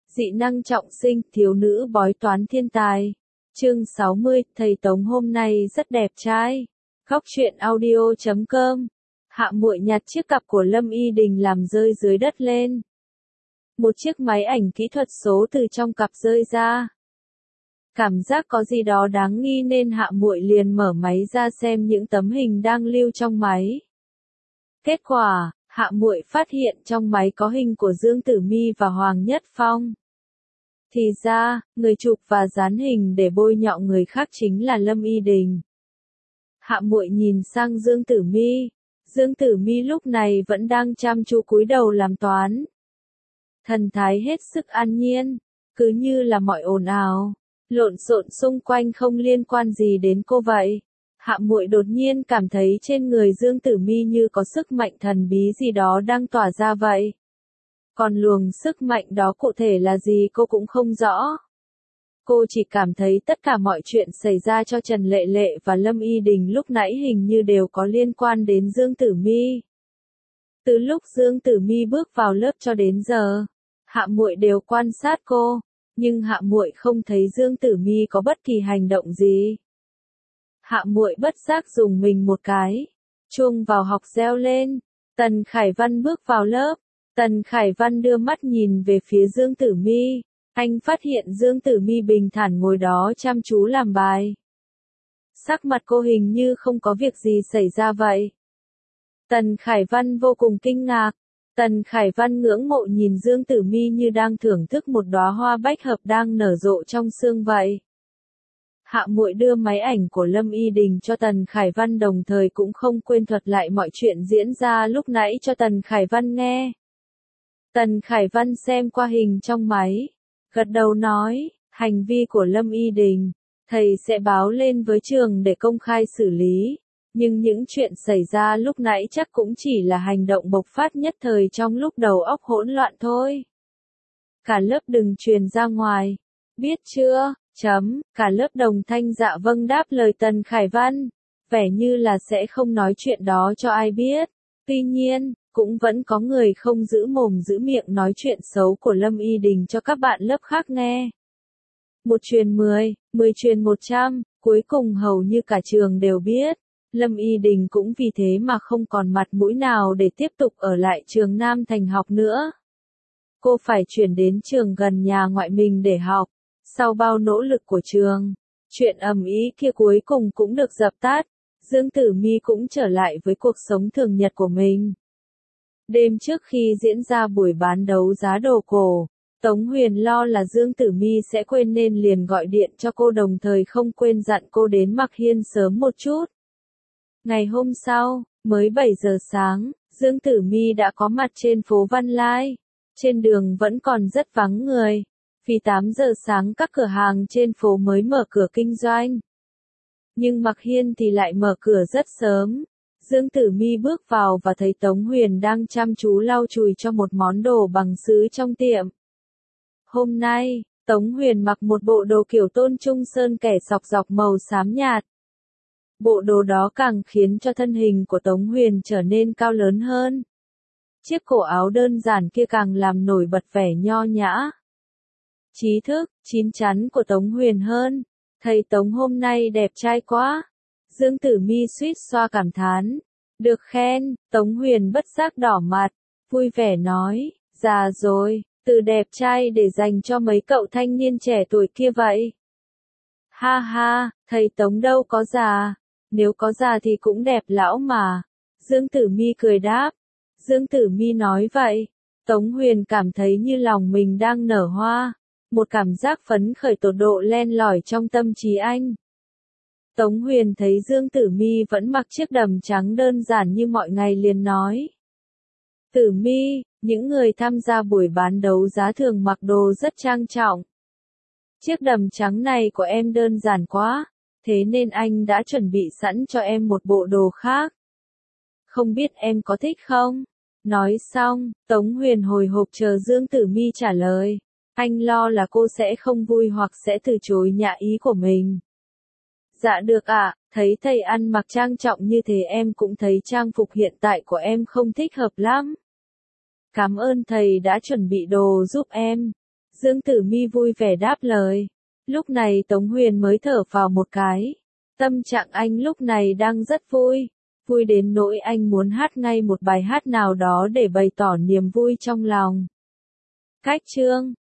Dị năng trọng sinh, thiếu nữ bói toán thiên tài. Chương 60, thầy Tống hôm nay rất đẹp trai. Góc truyện audio.com. Hạ muội nhặt chiếc cặp của Lâm Y Đình làm rơi dưới đất lên. Một chiếc máy ảnh kỹ thuật số từ trong cặp rơi ra. Cảm giác có gì đó đáng nghi nên Hạ muội liền mở máy ra xem những tấm hình đang lưu trong máy. Kết quả, Hạ muội phát hiện trong máy có hình của Dương Tử Mi và Hoàng Nhất Phong. Thì ra, người chụp và dán hình để bôi nhọ người khác chính là Lâm Y Đình. Hạ muội nhìn sang Dương Tử Mi. Dương Tử Mi lúc này vẫn đang chăm chú cúi đầu làm toán. Thần thái hết sức an nhiên, cứ như là mọi ồn ào, lộn xộn xung quanh không liên quan gì đến cô vậy. Hạ muội đột nhiên cảm thấy trên người Dương Tử Mi như có sức mạnh thần bí gì đó đang tỏa ra vậy. Còn luồng sức mạnh đó cụ thể là gì cô cũng không rõ. Cô chỉ cảm thấy tất cả mọi chuyện xảy ra cho Trần Lệ Lệ và Lâm Y Đình lúc nãy hình như đều có liên quan đến Dương Tử Mi. Từ lúc Dương Tử Mi bước vào lớp cho đến giờ, Hạ muội đều quan sát cô, nhưng Hạ muội không thấy Dương Tử Mi có bất kỳ hành động gì. Hạ muội bất giác dùng mình một cái. Chuông vào học reo lên. Tần Khải Văn bước vào lớp. Tần Khải Văn đưa mắt nhìn về phía Dương Tử Mi. Anh phát hiện Dương Tử Mi bình thản ngồi đó chăm chú làm bài. Sắc mặt cô hình như không có việc gì xảy ra vậy. Tần Khải Văn vô cùng kinh ngạc. Tần Khải Văn ngưỡng mộ nhìn Dương Tử Mi như đang thưởng thức một đóa hoa bách hợp đang nở rộ trong sương vậy. Hạ muội đưa máy ảnh của Lâm Y Đình cho Tần Khải Văn đồng thời cũng không quên thuật lại mọi chuyện diễn ra lúc nãy cho Tần Khải Văn nghe. Tần Khải Văn xem qua hình trong máy, gật đầu nói, hành vi của Lâm Y Đình, thầy sẽ báo lên với trường để công khai xử lý, nhưng những chuyện xảy ra lúc nãy chắc cũng chỉ là hành động bộc phát nhất thời trong lúc đầu óc hỗn loạn thôi. Cả lớp đừng truyền ra ngoài, biết chưa? Cả lớp đồng thanh dạ vâng đáp lời Tần Khải Văn, vẻ như là sẽ không nói chuyện đó cho ai biết. Tuy nhiên, cũng vẫn có người không giữ mồm giữ miệng nói chuyện xấu của Lâm Y Đình cho các bạn lớp khác nghe. 1 truyền 10, 10 truyền 100, cuối cùng hầu như cả trường đều biết. Lâm Y Đình cũng vì thế mà không còn mặt mũi nào để tiếp tục ở lại trường Nam Thành học nữa. Cô phải chuyển đến trường gần nhà ngoại mình để học. Sau bao nỗ lực của trường, chuyện ầm ĩ kia cuối cùng cũng được dập tắt. Dương Tử Mi cũng trở lại với cuộc sống thường nhật của mình. Đêm trước khi diễn ra buổi bán đấu giá đồ cổ, Tống Huyền lo là Dương Tử Mi sẽ quên nên liền gọi điện cho cô đồng thời không quên dặn cô đến Mạc Hiên sớm một chút. Ngày hôm sau, mới 7 giờ sáng, Dương Tử Mi đã có mặt trên phố Văn Lai. Trên đường vẫn còn rất vắng người. Vì 8 giờ sáng các cửa hàng trên phố mới mở cửa kinh doanh. Nhưng Mạc Hiên thì lại mở cửa rất sớm. Dương Tử Mi bước vào và thấy Tống Huyền đang chăm chú lau chùi cho một món đồ bằng sứ trong tiệm. Hôm nay, Tống Huyền mặc một bộ đồ kiểu Tôn Trung Sơn kẻ sọc dọc màu xám nhạt. Bộ đồ đó càng khiến cho thân hình của Tống Huyền trở nên cao lớn hơn. Chiếc cổ áo đơn giản kia càng làm nổi bật vẻ nho nhã. Trí thức, chín chắn của Tống Huyền hơn. Thầy Tống hôm nay đẹp trai quá. Dương Tử Mi suýt xoa cảm thán. Được khen, Tống Huyền bất giác đỏ mặt, vui vẻ nói, già rồi, từ đẹp trai để dành cho mấy cậu thanh niên trẻ tuổi kia vậy. Ha ha, thầy Tống đâu có già, nếu có già thì cũng đẹp lão mà. Dương Tử Mi cười đáp. Dương Tử Mi nói vậy, Tống Huyền cảm thấy như lòng mình đang nở hoa. Một cảm giác phấn khởi tột độ len lỏi trong tâm trí anh. Tống Huyền thấy Dương Tử Mi vẫn mặc chiếc đầm trắng đơn giản như mọi ngày liền nói. Tử Mi, những người tham gia buổi bán đấu giá thường mặc đồ rất trang trọng. Chiếc đầm trắng này của em đơn giản quá, thế nên anh đã chuẩn bị sẵn cho em một bộ đồ khác. Không biết em có thích không? Nói xong, Tống Huyền hồi hộp chờ Dương Tử Mi trả lời. Anh lo là cô sẽ không vui hoặc sẽ từ chối nhã ý của mình. Dạ được ạ, thấy thầy ăn mặc trang trọng như thế em cũng thấy trang phục hiện tại của em không thích hợp lắm. Cảm ơn thầy đã chuẩn bị đồ giúp em. Dương Tử Mi vui vẻ đáp lời. Lúc này Tống Huyền mới thở phào một cái. Tâm trạng anh lúc này đang rất vui. Vui đến nỗi anh muốn hát ngay một bài hát nào đó để bày tỏ niềm vui trong lòng. Cách chương